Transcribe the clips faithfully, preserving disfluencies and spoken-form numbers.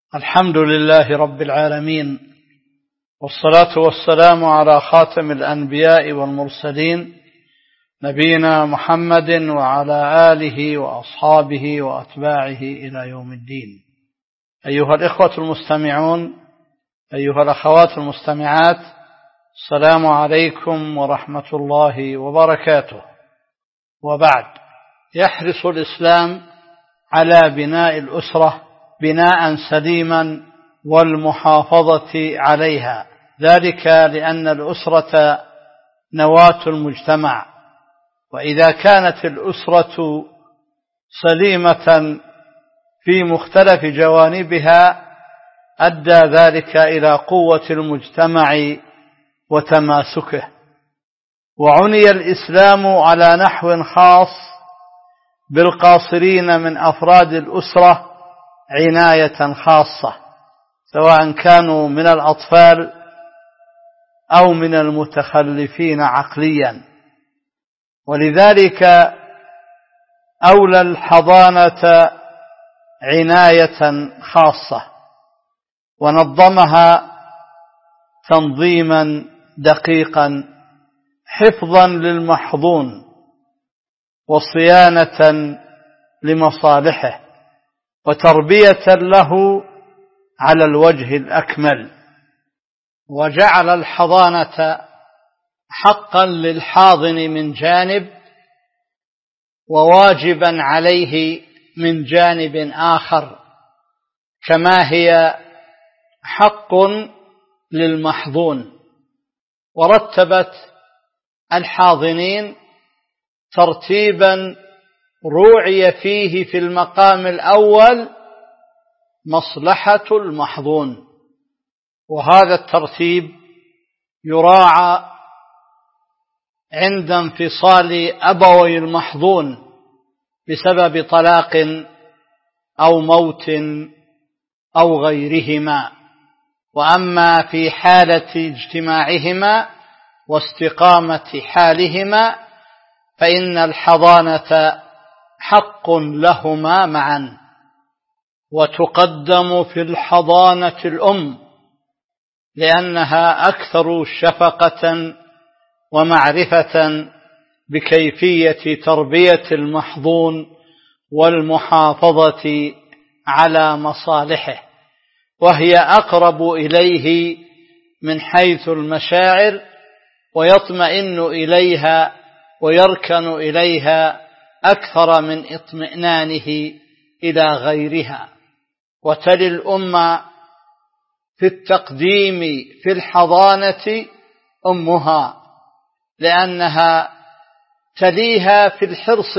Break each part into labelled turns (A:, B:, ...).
A: الحمد لله رب العالمين، والصلاة والسلام على خاتم الأنبياء والمرسلين نبينا محمد وعلى آله وأصحابه وأتباعه إلى يوم الدين. أيها الإخوة المستمعون، أيها الأخوات المستمعات، السلام عليكم ورحمة الله وبركاته. وبعد، يحرص الإسلام على بناء الأسرة بناء سليما والمحافظة عليها، ذلك لأن الأسرة نواة المجتمع، وإذا كانت الأسرة سليمة في مختلف جوانبها أدى ذلك إلى قوة المجتمع وتماسكه. وعني الإسلام على نحو خاص بالقاصرين من أفراد الأسرة عناية خاصة، سواء كانوا من الأطفال أو من المتخلفين عقليا، ولذلك أولى الحضانة عناية خاصة، ونظمها تنظيما دقيقا حفظا للمحظون وصيانة لمصالحه وتربية له على الوجه الأكمل. وجعل الحضانة حقا للحاضن من جانب، وواجبا عليه من جانب آخر، كما هي حق للمحظون. ورتبت الحاضنين ترتيبا روعي فيه في المقام الأول مصلحة المحظون، وهذا الترتيب يراعى عند انفصال أبوي المحظون بسبب طلاق أو موت أو غيرهما. وأما في حالة اجتماعهما واستقامة حالهما فإن الحضانة حق لهما معا. وتقدم في الحضانة الأم لأنها أكثر شفقة ومعرفة بكيفية تربية المحظون والمحافظة على مصالحه، وهي أقرب إليه من حيث المشاعر، ويطمئن إليها ويركن إليها أكثر من اطمئنانه إلى غيرها. وتلي الأم في التقديم في الحضانة أمها، لأنها تليها في الحرص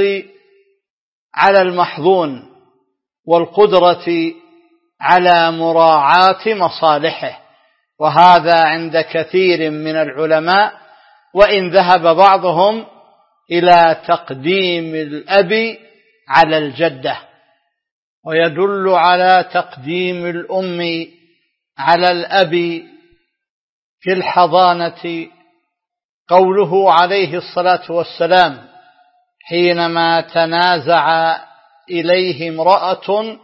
A: على المحظون والقدرة على مراعاة مصالحه، وهذا عند كثير من العلماء، وإن ذهب بعضهم إلى تقديم الأب على الجدة. ويدل على تقديم الأم على الأب في الحضانة قوله عليه الصلاة والسلام حينما تنازع إليه امرأة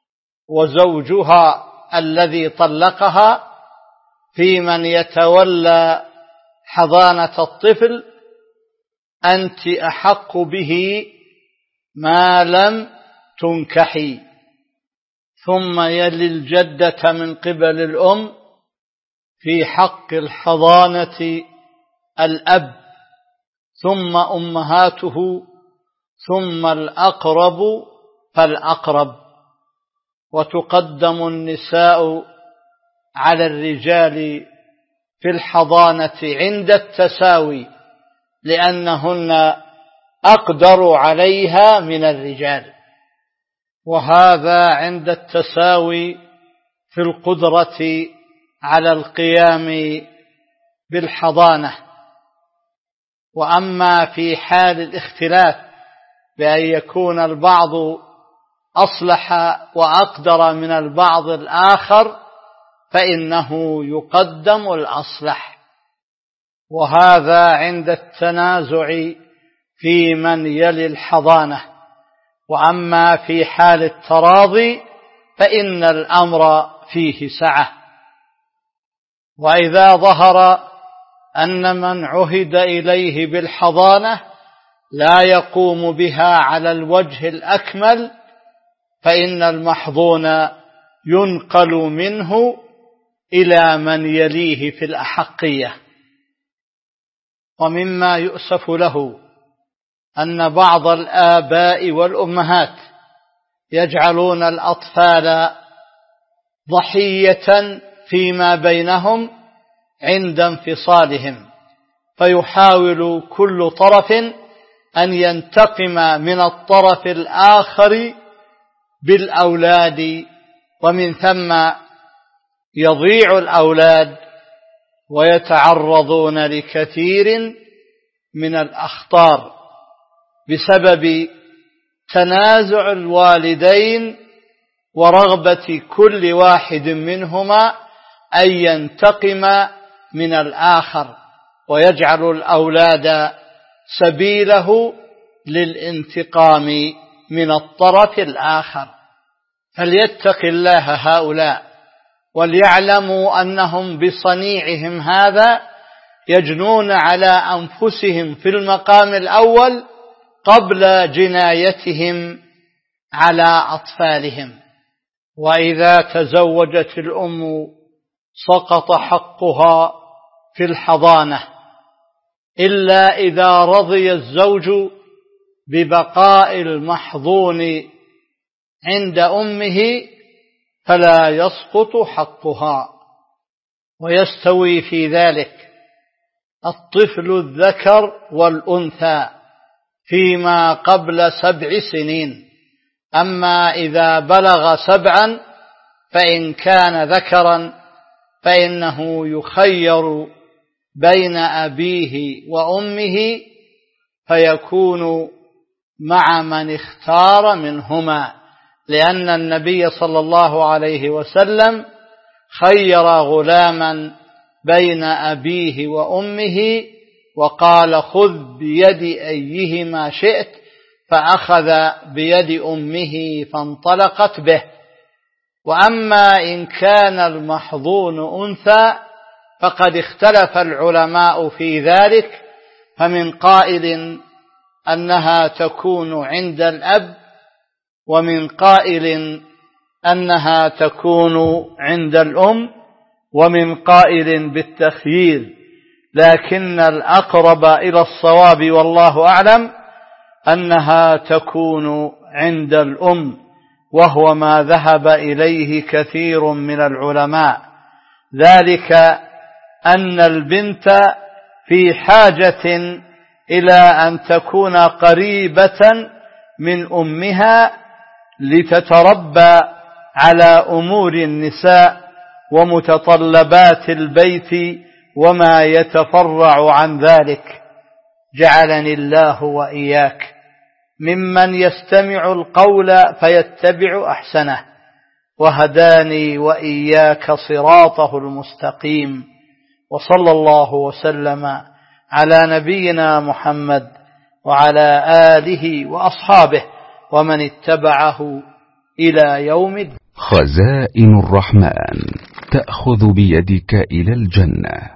A: وزوجها الذي طلقها في من يتولى حضانة الطفل: أنت أحق به ما لم تنكحي. ثم يلي الجدة من قبل الأم في حق الحضانة الأب، ثم أمهاته، ثم الأقرب فالأقرب. وتقدم النساء على الرجال في الحضانة عند التساوي، لأنهن أقدر عليها من الرجال، وهذا عند التساوي في القدرة على القيام بالحضانة. وأما في حال الاختلاف بأن يكون البعض أصلح وأقدر من البعض الآخر فإنه يقدم الأصلح، وهذا عند التنازع في من يلي الحضانة. وأما في حال التراضي فإن الأمر فيه سعة. وإذا ظهر أن من عهد إليه بالحضانة لا يقوم بها على الوجه الأكمل فإن المحضون ينقل منه إلى من يليه في الأحقية. ومما يؤسف له أن بعض الآباء والأمهات يجعلون الأطفال ضحية فيما بينهم عند انفصالهم، فيحاول كل طرف أن ينتقم من الطرف الآخر بالأولاد، ومن ثم يضيع الأولاد ويتعرضون لكثير من الأخطار بسبب تنازع الوالدين ورغبة كل واحد منهما أن ينتقم من الآخر، ويجعل الأولاد سبيله للانتقام من الطرف الآخر. فليتق الله هؤلاء وليعلموا أنهم بصنيعهم هذا يجنون على أنفسهم في المقام الأول قبل جنايتهم على أطفالهم. وإذا تزوجت الأم سقط حقها في الحضانة إلا إذا رضي الزوج ببقاء المحضون عند أمه فلا يسقط حقها. ويستوي في ذلك الطفل الذكر والأنثى فيما قبل سبع سنين. أما إذا بلغ سبعا فإن كان ذكرا فإنه يخير بين أبيه وأمه فيكون مع من اختار منهما، لأن النبي صلى الله عليه وسلم خير غلاما بين أبيه وأمه وقال خذ بيد أيهما شئت، فأخذ بيد أمه فانطلقت به. وأما إن كان المحضون أنثى فقد اختلف العلماء في ذلك، فمن قائل أنها تكون عند الأب، ومن قائل أنها تكون عند الأم، ومن قائل بالتخيير، لكن الأقرب إلى الصواب والله أعلم أنها تكون عند الأم، وهو ما ذهب إليه كثير من العلماء، ذلك أن البنت في حاجة إلى أن تكون قريبة من أمها لتتربى على أمور النساء ومتطلبات البيت وما يتفرع عن ذلك. جعلني الله وإياك ممن يستمع القول فيتبع أحسنه، وهداني وإياك صراطه المستقيم. وصلى الله وسلم على نبينا محمد وعلى آله وأصحابه ومن اتبعه إلى يوم الدين.
B: خزائن الرحمن تأخذ بيدك إلى الجنة.